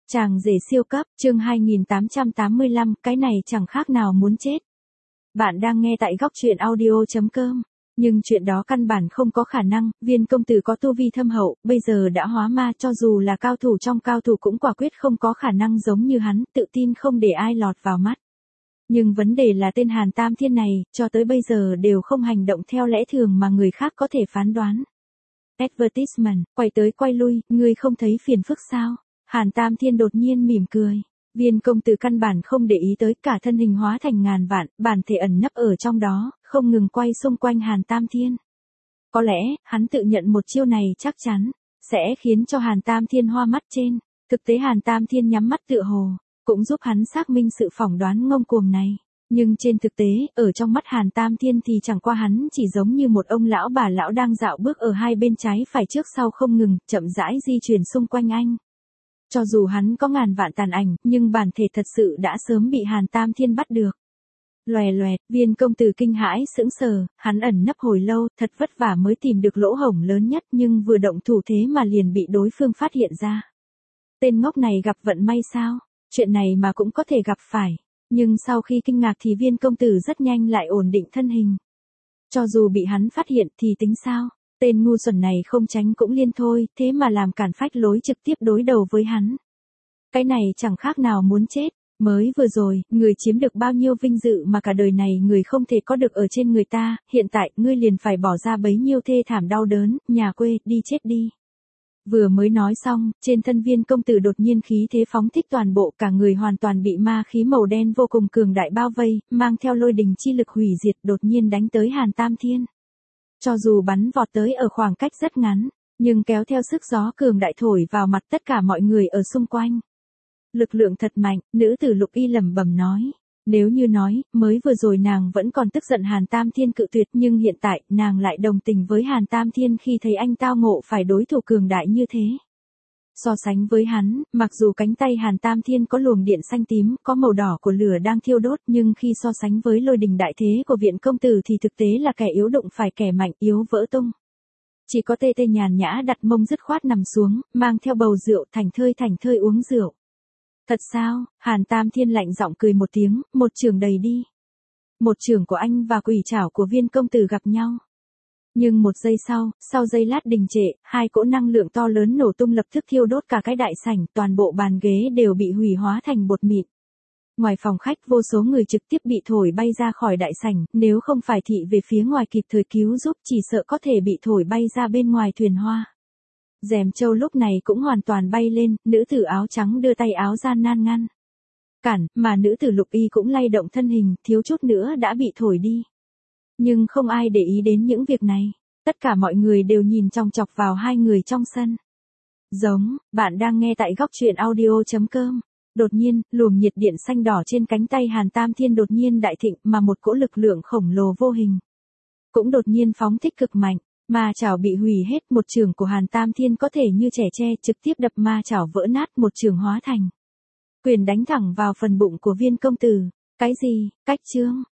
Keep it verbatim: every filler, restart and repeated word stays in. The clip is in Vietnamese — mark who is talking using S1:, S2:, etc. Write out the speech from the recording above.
S1: Chàng rể siêu cấp, chương hai nghìn tám trăm tám mươi lăm, cái này chẳng khác nào muốn chết. Bạn đang nghe tại góc truyện audio chấm com. Nhưng chuyện đó căn bản không có khả năng, Viên công tử có tu vi thâm hậu, bây giờ đã hóa ma, cho dù là cao thủ trong cao thủ cũng quả quyết không có khả năng giống như hắn, tự tin không để ai lọt vào mắt. Nhưng vấn đề là tên Hàn Tam Thiên này, cho tới bây giờ đều không hành động theo lẽ thường mà người khác có thể phán đoán. Advertisement, quay tới quay lui, ngươi không thấy phiền phức sao? Hàn Tam Thiên đột nhiên mỉm cười. Viên công tử căn bản không để ý tới, cả thân hình hóa thành ngàn vạn, bản thể ẩn nấp ở trong đó, không ngừng quay xung quanh Hàn Tam Thiên. Có lẽ, hắn tự nhận một chiêu này chắc chắn sẽ khiến cho Hàn Tam Thiên hoa mắt trên. Thực tế Hàn Tam Thiên nhắm mắt tựa hồ, cũng giúp hắn xác minh sự phỏng đoán ngông cuồng này. Nhưng trên thực tế, ở trong mắt Hàn Tam Thiên thì chẳng qua hắn chỉ giống như một ông lão bà lão đang dạo bước ở hai bên trái phải trước sau không ngừng, chậm rãi di chuyển xung quanh anh. Cho dù hắn có ngàn vạn tàn ảnh, nhưng bản thể thật sự đã sớm bị Hàn Tam Thiên bắt được. Loè loẹt, Viên công tử kinh hãi sững sờ, hắn ẩn nấp hồi lâu, thật vất vả mới tìm được lỗ hổng lớn nhất, nhưng vừa động thủ thế mà liền bị đối phương phát hiện ra. Tên ngốc này gặp vận may sao? Chuyện này mà cũng có thể gặp phải. Nhưng sau khi kinh ngạc thì Viên công tử rất nhanh lại ổn định thân hình. Cho dù bị hắn phát hiện thì tính sao? Tên ngu xuẩn này không tránh cũng liên thôi, thế mà làm cản phách lối trực tiếp đối đầu với hắn. Cái này chẳng khác nào muốn chết. Mới vừa rồi, người chiếm được bao nhiêu vinh dự mà cả đời này người không thể có được ở trên người ta, hiện tại ngươi liền phải bỏ ra bấy nhiêu thê thảm đau đớn, nhà quê, đi chết đi. Vừa mới nói xong, trên thân Viên công tử đột nhiên khí thế phóng thích toàn bộ, cả người hoàn toàn bị ma khí màu đen vô cùng cường đại bao vây, mang theo lôi đình chi lực hủy diệt, đột nhiên đánh tới Hàn Tam Thiên. Cho dù bắn vọt tới ở khoảng cách rất ngắn, nhưng kéo theo sức gió cường đại thổi vào mặt tất cả mọi người ở xung quanh. Lực lượng thật mạnh, nữ tử Lục Y lẩm bẩm nói. Nếu như nói, mới vừa rồi nàng vẫn còn tức giận Hàn Tam Thiên cự tuyệt, nhưng hiện tại, nàng lại đồng tình với Hàn Tam Thiên khi thấy anh tao ngộ phải đối thủ cường đại như thế. So sánh với hắn, mặc dù cánh tay Hàn Tam Thiên có luồng điện xanh tím, có màu đỏ của lửa đang thiêu đốt, nhưng khi so sánh với lôi đình đại thế của Viện công tử thì thực tế là kẻ yếu đụng phải kẻ mạnh, yếu vỡ tung. Chỉ có tê tê nhàn nhã đặt mông dứt khoát nằm xuống, mang theo bầu rượu, thành thơi thành thơi uống rượu. Thật sao? Hàn Tam Thiên lạnh giọng cười một tiếng, một chưởng đầy đi. Một chưởng của anh và quỷ trảo của Viên công tử gặp nhau. Nhưng một giây sau, sau giây lát đình trệ, hai cỗ năng lượng to lớn nổ tung lập tức thiêu đốt cả cái đại sảnh, toàn bộ bàn ghế đều bị hủy hóa thành bột mịn. Ngoài phòng khách vô số người trực tiếp bị thổi bay ra khỏi đại sảnh, nếu không phải thị về phía ngoài kịp thời cứu giúp chỉ sợ có thể bị thổi bay ra bên ngoài thuyền hoa. Rèm châu lúc này cũng hoàn toàn bay lên, nữ tử áo trắng đưa tay áo gian nan ngăn. Cản, mà nữ tử Lục Y cũng lay động thân hình, thiếu chút nữa đã bị thổi đi. Nhưng không ai để ý đến những việc này. Tất cả mọi người đều nhìn chòng chọc vào hai người trong sân. Giống, bạn đang nghe tại góc truyện audio chấm com. Đột nhiên, luồng nhiệt điện xanh đỏ trên cánh tay Hàn Tam Thiên đột nhiên đại thịnh, mà một cỗ lực lượng khổng lồ vô hình cũng đột nhiên phóng thích cực mạnh. Ma chảo bị hủy hết, một chưởng của Hàn Tam Thiên có thể như trẻ tre trực tiếp đập ma chảo vỡ nát, một chưởng hóa thành quyền đánh thẳng vào phần bụng của Viên công tử. Cái gì? Cách chương,